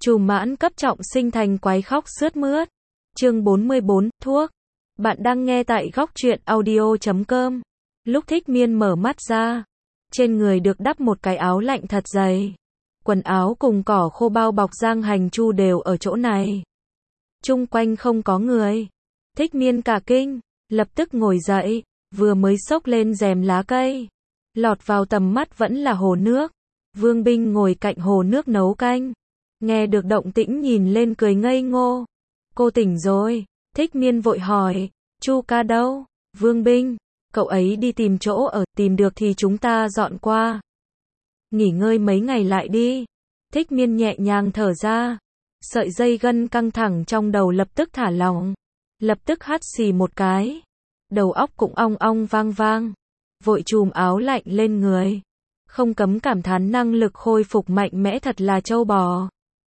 Trùm mãn cấp trọng sinh thành quái khóc sướt mướt. Chương 44, thuốc. Bạn đang nghe tại góc truyện audio.com. Lúc Thích Miên mở mắt ra, trên người được đắp một cái áo lạnh thật dày. Quần áo cùng cỏ khô bao bọc Giang Hành Chu đều ở chỗ này. Chung quanh không có người. Thích Miên cả kinh, lập tức ngồi dậy, vừa mới xốc lên rèm lá cây. Lọt vào tầm mắt vẫn là hồ nước. Vương Binh ngồi cạnh hồ nước nấu canh. Nghe được động tĩnh nhìn lên cười ngây ngô. Cô tỉnh rồi. Thích Miên vội hỏi, Chu ca đâu? Vương Binh, cậu ấy đi tìm chỗ ở, tìm được thì chúng ta dọn qua. Nghỉ ngơi mấy ngày lại đi. Thích Miên nhẹ nhàng thở ra. Sợi dây gân căng thẳng trong đầu lập tức thả lỏng. Lập tức hắt xì một cái. Đầu óc cũng ong ong vang vang. Vội chùm áo lạnh lên người. Không cấm cảm thán năng lực khôi phục mạnh mẽ thật là trâu bò.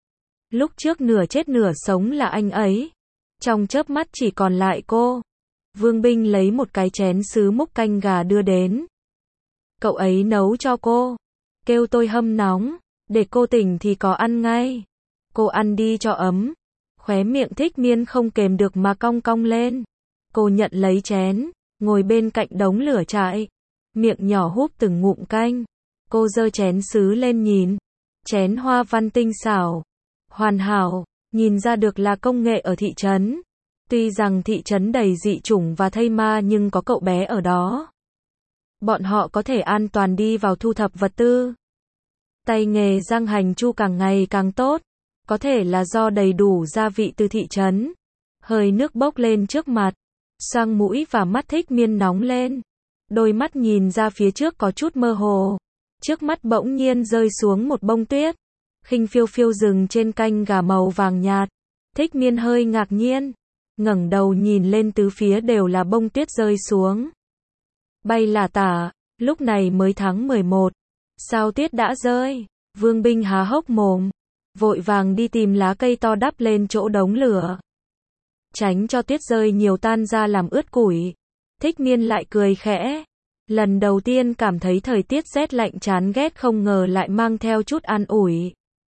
Lúc trước nửa chết nửa sống là anh ấy. Trong chớp mắt chỉ còn lại cô. Vương Binh lấy một cái chén sứ múc canh gà đưa đến. Cậu ấy nấu cho cô. Kêu tôi hâm nóng. Để cô tỉnh thì có ăn ngay. Cô ăn đi cho ấm. Khóe miệng Thích Miên không kềm được mà cong cong lên. Cô nhận lấy chén. Ngồi bên cạnh đống lửa trại. Miệng nhỏ húp từng ngụm canh. Cô giơ chén sứ lên nhìn. Chén hoa văn tinh xảo. Hoàn hảo. Nhìn ra được là công nghệ ở thị trấn. Tuy rằng thị trấn đầy dị chủng và thây ma nhưng có cậu bé ở đó. Bọn họ có thể an toàn đi vào thu thập vật tư. Tay nghề Giang Hành Chu càng ngày càng tốt. Có thể là do đầy đủ gia vị từ thị trấn. Hơi nước bốc lên trước mặt. Xoang mũi và mắt Thích Miên nóng lên. Đôi mắt nhìn ra phía trước có chút mơ hồ. Trước mắt bỗng nhiên rơi xuống một bông tuyết. Khinh phiêu phiêu dừng trên canh gà màu vàng nhạt. Thích Miên hơi ngạc nhiên. Ngẩng đầu nhìn lên tứ phía đều là bông tuyết rơi xuống. Bay là tả, lúc này mới tháng 11. Sao tuyết đã rơi? Vương Binh há hốc mồm. Vội vàng đi tìm lá cây to đắp lên chỗ đống lửa. Tránh cho tuyết rơi nhiều tan ra làm ướt củi. Thích Miên lại cười khẽ. Lần đầu tiên cảm thấy thời tiết rét lạnh chán ghét không ngờ lại mang theo chút an ủi.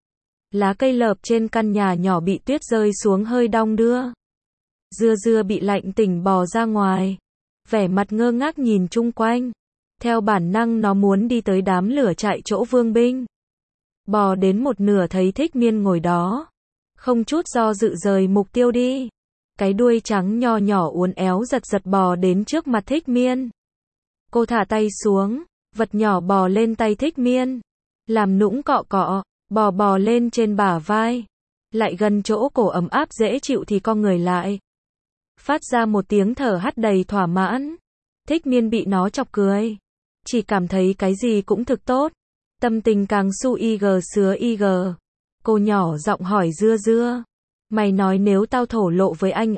Lá cây lợp trên căn nhà nhỏ bị tuyết rơi xuống hơi đong đưa. Dưa dưa bị lạnh tỉnh bò ra ngoài. Vẻ mặt ngơ ngác nhìn chung quanh. Theo bản năng nó muốn đi tới đám lửa chạy chỗ Vương Binh. Bò đến một nửa thấy Thích Miên ngồi đó. Không chút do dự rời mục tiêu đi. Cái đuôi trắng nho nhỏ uốn éo giật giật bò đến trước mặt Thích Miên. Cô thả tay xuống. Vật nhỏ bò lên tay Thích Miên. Làm nũng cọ cọ. Bò lên trên bả vai. Lại gần chỗ cổ ấm áp dễ chịu thì co người lại. Phát ra một tiếng thở hắt đầy thỏa mãn. Thích Miên bị nó chọc cười. Chỉ cảm thấy cái gì cũng thực tốt. Tâm tình càng su ig sứa ig. Cô nhỏ giọng hỏi dưa dưa. Mày nói nếu tao thổ lộ với anh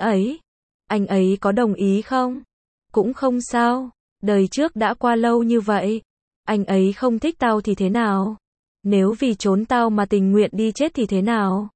ấy có đồng ý không? Cũng không sao. Đời trước đã qua lâu như vậy. Anh ấy không thích tao thì thế nào? Nếu vì trốn tao mà tình nguyện đi chết thì thế nào?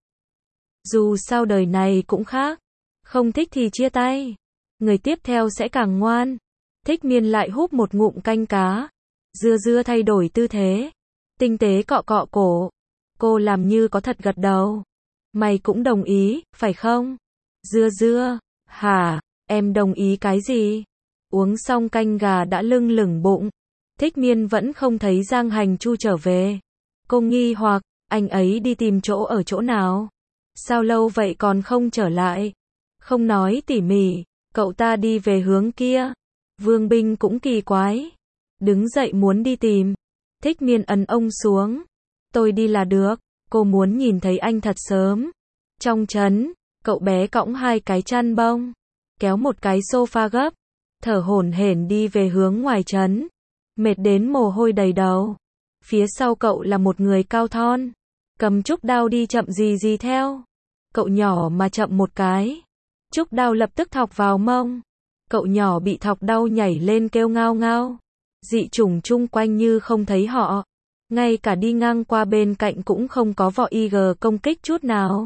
Dù sao đời này cũng khác. Không thích thì chia tay. Người tiếp theo sẽ càng ngoan. Thích Miên lại húp một ngụm canh cá. Dưa dưa thay đổi tư thế. Tinh tế cọ cọ cổ. Cô làm như có thật gật đầu. Mày cũng đồng ý, phải không? Dưa dưa. Hả? Em đồng ý cái gì? Uống xong canh gà đã lưng lửng bụng. Thích Miên vẫn không thấy Giang Hành Chu trở về. Cô nghi hoặc, anh ấy đi tìm chỗ ở chỗ nào? Sao lâu vậy còn không trở lại? Không nói tỉ mỉ, cậu ta đi về hướng kia. Vương Binh cũng kỳ quái. Đứng dậy muốn đi tìm. Thích Miên ấn ông xuống. Tôi đi là được, cô muốn nhìn thấy anh thật sớm. Trong trấn, cậu bé cõng hai cái chăn bông. Kéo một cái sofa gấp. Thở hổn hển đi về hướng ngoài trấn. Mệt đến mồ hôi đầy đầu. Phía sau cậu là một người cao thon. Cầm trúc đao đi chậm gì theo. Cậu nhỏ mà chậm một cái. Trúc đao lập tức thọc vào mông. Cậu nhỏ bị thọc đau nhảy lên kêu ngao ngao. Dị chủng chung quanh như không thấy họ. Ngay cả đi ngang qua bên cạnh cũng không có vỏ IG công kích chút nào.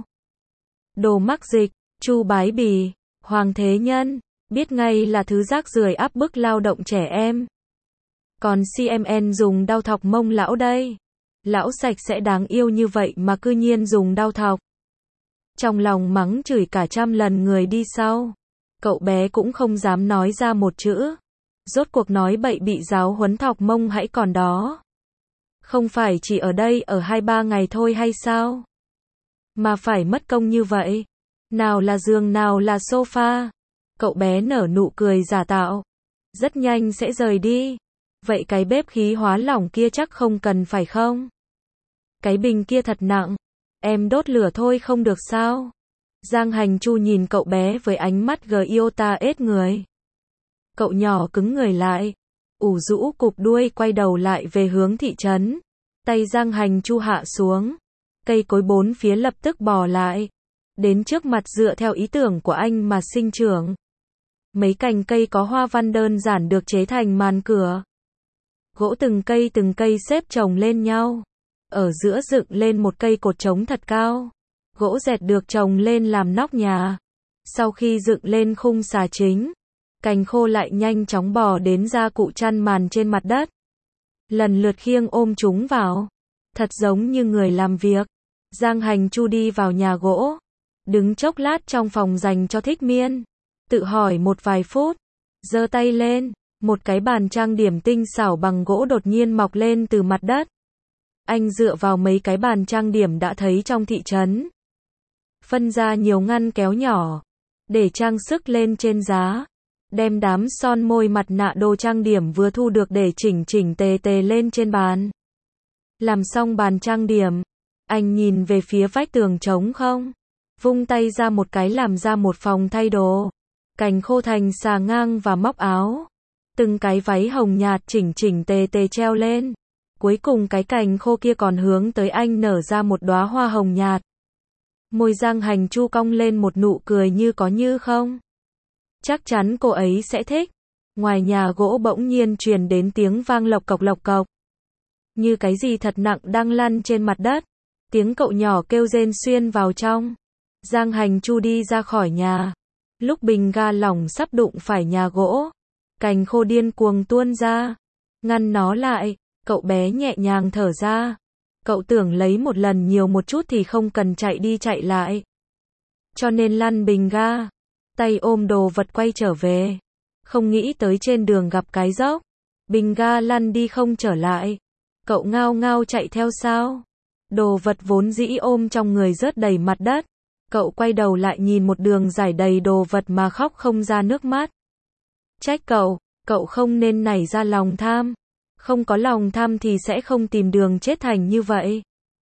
Đồ mắc dịch, Chu Bái Bì, Hoàng Thế Nhân. Biết ngay là thứ rác rưởi áp bức lao động trẻ em. Còn CMN dùng đao thọc mông lão đây. Lão sạch sẽ đáng yêu như vậy mà cư nhiên dùng đao thọc. Trong lòng mắng chửi cả trăm lần người đi sau. Cậu bé cũng không dám nói ra một chữ. Rốt cuộc nói bậy bị giáo huấn thọc mông hãy còn đó. Không phải chỉ ở đây ở 2-3 ngày thôi hay sao? Mà phải mất công như vậy. Nào là giường nào là sofa. Cậu bé nở nụ cười giả tạo. Rất nhanh sẽ rời đi. Vậy cái bếp khí hóa lỏng kia chắc không cần phải không? Cái bình kia thật nặng. Em đốt lửa thôi không được sao? Giang Hành Chu nhìn cậu bé với ánh mắt Giota ết người. Cậu nhỏ cứng người lại. Ủ rũ cụp đuôi quay đầu lại về hướng thị trấn. Tay Giang Hành Chu hạ xuống. Cây cối bốn phía lập tức bò lại. Đến trước mặt dựa theo ý tưởng của anh mà sinh trưởng. Mấy cành cây có hoa văn đơn giản được chế thành màn cửa. Gỗ từng cây xếp chồng lên nhau. Ở giữa dựng lên một cây cột trống thật cao. Gỗ dẹt được trồng lên làm nóc nhà. Sau khi dựng lên khung xà chính, cành khô lại nhanh chóng bò đến gia cụ chăn màn trên mặt đất. Lần lượt khiêng ôm chúng vào. Thật giống như người làm việc. Giang Hành Chu đi vào nhà gỗ. Đứng chốc lát trong phòng dành cho Thích Miên. Tự hỏi một vài phút. Giơ tay lên. Một cái bàn trang điểm tinh xảo bằng gỗ đột nhiên mọc lên từ mặt đất. Anh dựa vào mấy cái bàn trang điểm đã thấy trong thị trấn. Phân ra nhiều ngăn kéo nhỏ. Để trang sức lên trên giá. Đem đám son môi mặt nạ đồ trang điểm vừa thu được để chỉnh tề lên trên bàn. Làm xong bàn trang điểm. Anh nhìn về phía vách tường trống không. Vung tay ra một cái làm ra một phòng thay đồ. Cành khô thành xà ngang và móc áo. Từng cái váy hồng nhạt chỉnh tề treo lên. Cuối cùng cái cành khô kia còn hướng tới anh nở ra một đóa hoa hồng nhạt. Môi Giang Hành Chu cong lên một nụ cười như có như không. Chắc chắn cô ấy sẽ thích. Ngoài nhà gỗ bỗng nhiên truyền đến tiếng vang lộc cộc. Như cái gì thật nặng đang lăn trên mặt đất. Tiếng cậu nhỏ kêu rên xuyên vào trong. Giang Hành Chu đi ra khỏi nhà. Lúc bình ga lỏng sắp đụng phải nhà gỗ. Cành khô điên cuồng tuôn ra. Ngăn nó lại. Cậu bé nhẹ nhàng thở ra. Cậu tưởng lấy một lần nhiều một chút thì không cần chạy đi chạy lại. Cho nên lăn bình ga. Tay ôm đồ vật quay trở về. Không nghĩ tới trên đường gặp cái dốc. Bình ga lăn đi không trở lại. Cậu ngao ngao chạy theo sao. Đồ vật vốn dĩ ôm trong người rớt đầy mặt đất. Cậu quay đầu lại nhìn một đường dài đầy đồ vật mà khóc không ra nước mắt. Trách cậu không nên nảy ra lòng tham. Không có lòng tham thì sẽ không tìm đường chết thành như vậy.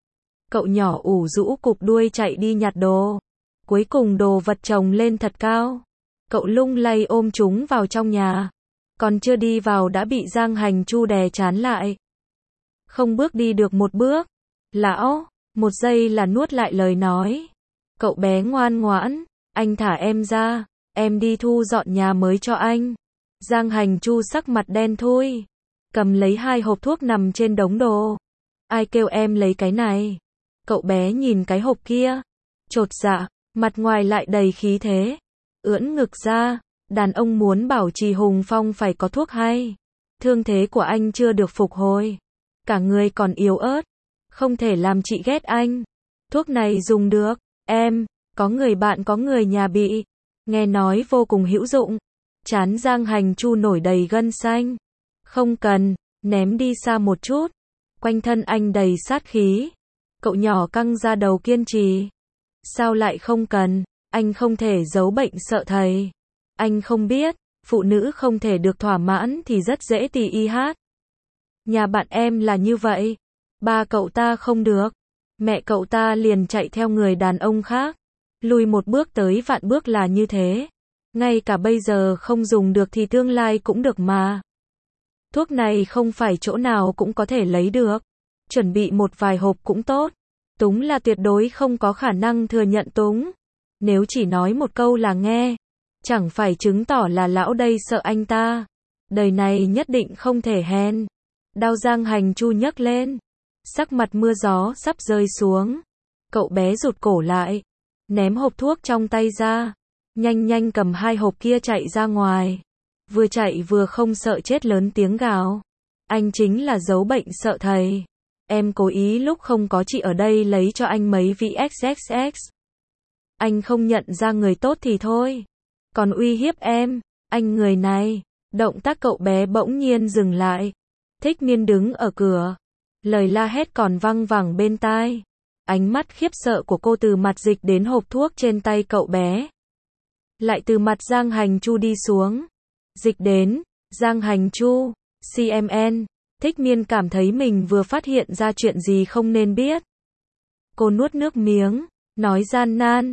Cậu nhỏ ủ rũ cụp đuôi chạy đi nhặt đồ. Cuối cùng đồ vật chồng lên thật cao. Cậu lung lay ôm chúng vào trong nhà. Còn chưa đi vào đã bị Giang Hành Chu đè chán lại. Không bước đi được một bước. Lão, một giây là nuốt lại lời nói. Cậu bé ngoan ngoãn, anh thả em ra, em đi thu dọn nhà mới cho anh. Giang Hành Chu sắc mặt đen thui. Cầm lấy 2 hộp thuốc nằm trên đống đồ. Ai kêu em lấy cái này? Cậu bé nhìn cái hộp kia. Chột dạ, mặt ngoài lại đầy khí thế. Ưỡn ngực ra, đàn ông muốn bảo trì hùng phong phải có thuốc hay. Thương thế của anh chưa được phục hồi. Cả người còn yếu ớt. Không thể làm chị ghét anh. Thuốc này dùng được, em, có người bạn có người nhà bị. Nghe nói vô cùng hữu dụng. Trán Giang Hành Chu nổi đầy gân xanh. Không cần, ném đi xa một chút. Quanh thân anh đầy sát khí. Cậu nhỏ căng ra đầu kiên trì. Sao lại không cần, anh không thể giấu bệnh sợ thầy. Anh không biết, phụ nữ không thể được thỏa mãn thì rất dễ tì y hát. Nhà bạn em là như vậy. Ba cậu ta không được. Mẹ cậu ta liền chạy theo người đàn ông khác. Lùi một bước tới vạn bước là như thế. Ngay cả bây giờ không dùng được thì tương lai cũng được mà. Thuốc này không phải chỗ nào cũng có thể lấy được. Chuẩn bị một vài hộp cũng tốt. Túng là tuyệt đối không có khả năng thừa nhận Túng. Nếu chỉ nói một câu là nghe, chẳng phải chứng tỏ là lão đây sợ anh ta. Đời này nhất định không thể hèn. Đao Giang Hành Chu nhấc lên. Sắc mặt mưa gió sắp rơi xuống. Cậu bé rụt cổ lại. Ném hộp thuốc trong tay ra. Nhanh cầm 2 hộp kia chạy ra ngoài. Vừa chạy vừa không sợ chết lớn tiếng gào. Anh chính là giấu bệnh sợ thầy. Em cố ý lúc không có chị ở đây lấy cho anh mấy vị XXX. Anh không nhận ra người tốt thì thôi, còn uy hiếp em, anh người này. Động tác cậu bé bỗng nhiên dừng lại. Thích Miên đứng ở cửa, lời la hét còn văng vẳng bên tai. Ánh mắt khiếp sợ của cô từ mặt Dịch đến hộp thuốc trên tay cậu bé, lại từ mặt Giang Hành Chu đi xuống. Dịch đến, Giang Hành Chu, CMN. Thích Miên cảm thấy mình vừa phát hiện ra chuyện gì không nên biết. Cô nuốt nước miếng, nói gian nan,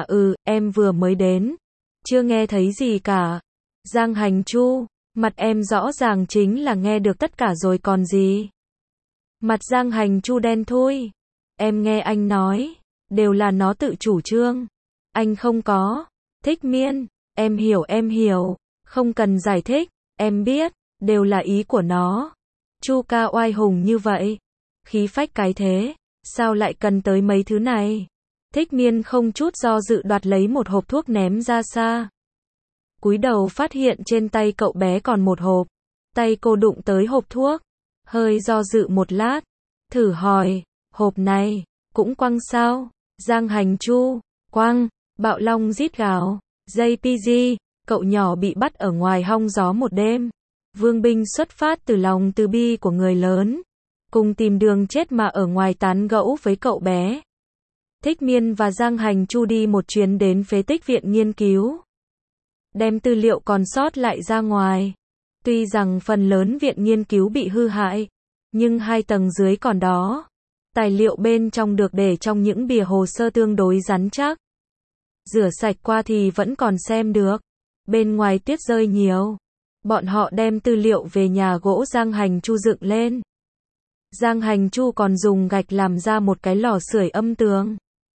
em vừa mới đến, chưa nghe thấy gì cả. Giang Hành Chu, mặt em rõ ràng chính là nghe được tất cả rồi còn gì. Mặt Giang Hành Chu đen thui. Em nghe anh nói, đều là nó tự chủ trương. Anh không có. Thích Miên, em hiểu, không cần giải thích, em biết, đều là ý của nó. Chu ca oai hùng như vậy, khí phách cái thế, sao lại cần tới mấy thứ này? Thích Miên không chút do dự đoạt lấy một hộp thuốc ném ra xa. Cúi đầu phát hiện trên tay cậu bé còn một hộp. Tay cô đụng tới hộp thuốc, hơi do dự một lát, thử hỏi, hộp này, cũng quăng sao? Giang Hành Chu, quăng. Bạo Long rít gào. JPG, cậu nhỏ bị bắt ở ngoài hong gió một đêm. Vương binh xuất phát từ lòng từ bi của người lớn, cùng tìm đường chết mà ở ngoài tán gẫu với cậu bé. Thích Miên và Giang Hành Chu đi một chuyến đến phế tích viện nghiên cứu, đem tư liệu còn sót lại ra ngoài. Tuy rằng phần lớn viện nghiên cứu bị hư hại, nhưng 2 tầng dưới còn đó. Tài liệu bên trong được để trong những bìa hồ sơ tương đối rắn chắc. Rửa sạch qua thì vẫn còn xem được. Bên ngoài tuyết rơi nhiều. Bọn họ đem tư liệu về nhà gỗ Giang Hành Chu dựng lên. Giang Hành Chu còn dùng gạch làm ra một cái lò sưởi âm tường.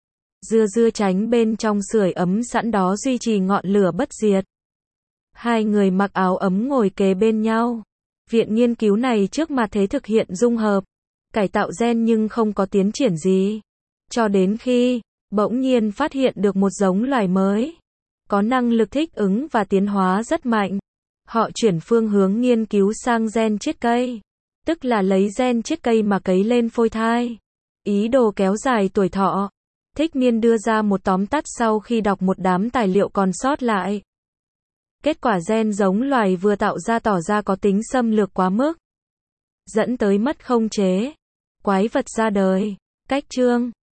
Dưa tránh bên trong sưởi ấm sẵn đó duy trì ngọn lửa bất diệt. 2 người mặc áo ấm ngồi kế bên nhau. Viện nghiên cứu này trước mặt thế thực hiện dung hợp, cải tạo gen nhưng không có tiến triển gì. Cho đến khi, bỗng nhiên phát hiện được một giống loài mới, có năng lực thích ứng và tiến hóa rất mạnh. Họ chuyển phương hướng nghiên cứu sang gen chiết cây, tức là lấy gen chiết cây mà cấy lên phôi thai. Ý đồ kéo dài tuổi thọ. Thích Miên đưa ra một tóm tắt sau khi đọc một đám tài liệu còn sót lại. Kết quả gen giống loài vừa tạo ra tỏ ra có tính xâm lược quá mức, dẫn tới mất khống chế. Quái vật ra đời. Cách chương